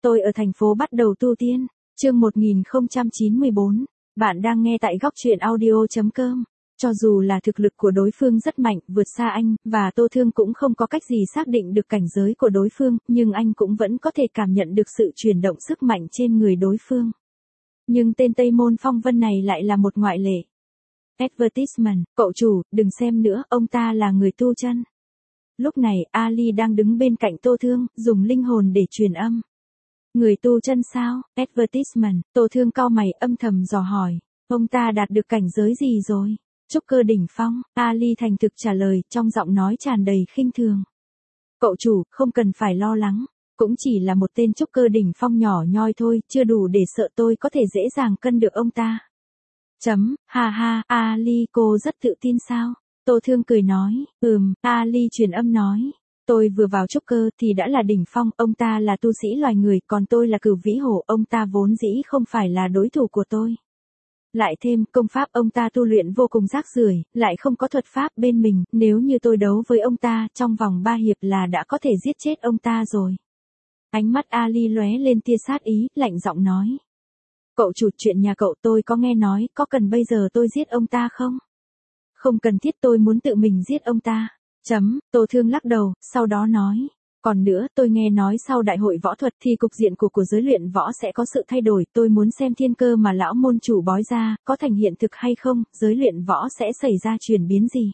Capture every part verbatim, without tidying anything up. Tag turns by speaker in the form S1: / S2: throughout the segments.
S1: Tôi ở thành phố bắt đầu tu tiên. Chương một nghìn không trăm chín mươi bốn. Bạn đang nghe tại góc truyện audio chấm com. Cho dù là thực lực của đối phương rất mạnh, vượt xa anh, và Tô Thương cũng không có cách gì xác định được cảnh giới của đối phương, nhưng anh cũng vẫn có thể cảm nhận được sự chuyển động sức mạnh trên người đối phương. Nhưng tên Tây Môn Phong Vân này lại là một ngoại lệ. Advertisement, cậu chủ, đừng xem nữa, ông ta là người tu chân. Lúc này, Ali đang đứng bên cạnh Tô Thương, dùng linh hồn để truyền âm. Người tu chân sao? Advertisement, Tô Thương cau mày âm thầm dò hỏi. Ông ta đạt được cảnh giới gì rồi? Trúc cơ đỉnh phong, Ali thành thực trả lời, trong giọng nói tràn đầy khinh thường. Cậu chủ, không cần phải lo lắng. Cũng chỉ là một tên trúc cơ đỉnh phong nhỏ nhoi thôi, chưa đủ để sợ tôi có thể dễ dàng cân được ông ta. Chấm, ha ha, Ali cô rất tự tin sao? Tô Thương cười nói, ừm, Ali truyền âm nói. Tôi vừa vào trúc cơ thì đã là đỉnh phong, ông ta là tu sĩ loài người, còn tôi là cửu vĩ hổ, ông ta vốn dĩ không phải là đối thủ của tôi. Lại thêm, công pháp ông ta tu luyện vô cùng rác rưởi, lại không có thuật pháp bên mình, nếu như tôi đấu với ông ta, trong vòng ba hiệp là đã có thể giết chết ông ta rồi. Ánh mắt Ali lóe lên tia sát ý, lạnh giọng nói. Cậu chủ, chuyện nhà cậu tôi có nghe nói, có cần bây giờ tôi giết ông ta không? Không cần thiết, tôi muốn tự mình giết ông ta. Chấm, Tô Thương lắc đầu, sau đó nói. Còn nữa, tôi nghe nói sau đại hội võ thuật thì cục diện của của giới luyện võ sẽ có sự thay đổi, tôi muốn xem thiên cơ mà lão môn chủ bói ra, có thành hiện thực hay không, giới luyện võ sẽ xảy ra chuyển biến gì.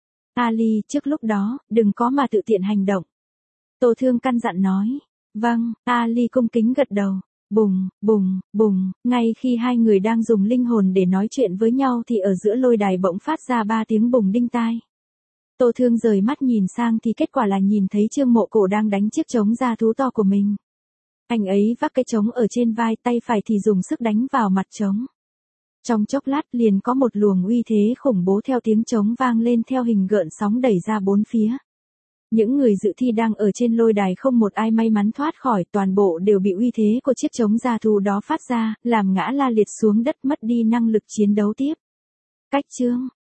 S1: Ali, trước lúc đó, đừng có mà tự tiện hành động. Tô Thương căn dặn nói. Vâng, Ali cung kính gật đầu. Bùng, bùng, bùng, ngay khi hai người đang dùng linh hồn để nói chuyện với nhau thì ở giữa lôi đài bỗng phát ra ba tiếng bùng đinh tai. Tô Thương rời mắt nhìn sang thì kết quả là nhìn thấy Trương Mộ Cổ đang đánh chiếc trống da thú to của mình. Anh ấy vác cái trống ở trên vai, tay phải thì dùng sức đánh vào mặt trống. Trong chốc lát liền có một luồng uy thế khủng bố theo tiếng trống vang lên theo hình gợn sóng đẩy ra bốn phía. Những người dự thi đang ở trên lôi đài không một ai may mắn thoát khỏi, toàn bộ đều bị uy thế của chiếc trống da thú đó phát ra, làm ngã la liệt xuống đất, mất đi năng lực chiến đấu tiếp. Cách chương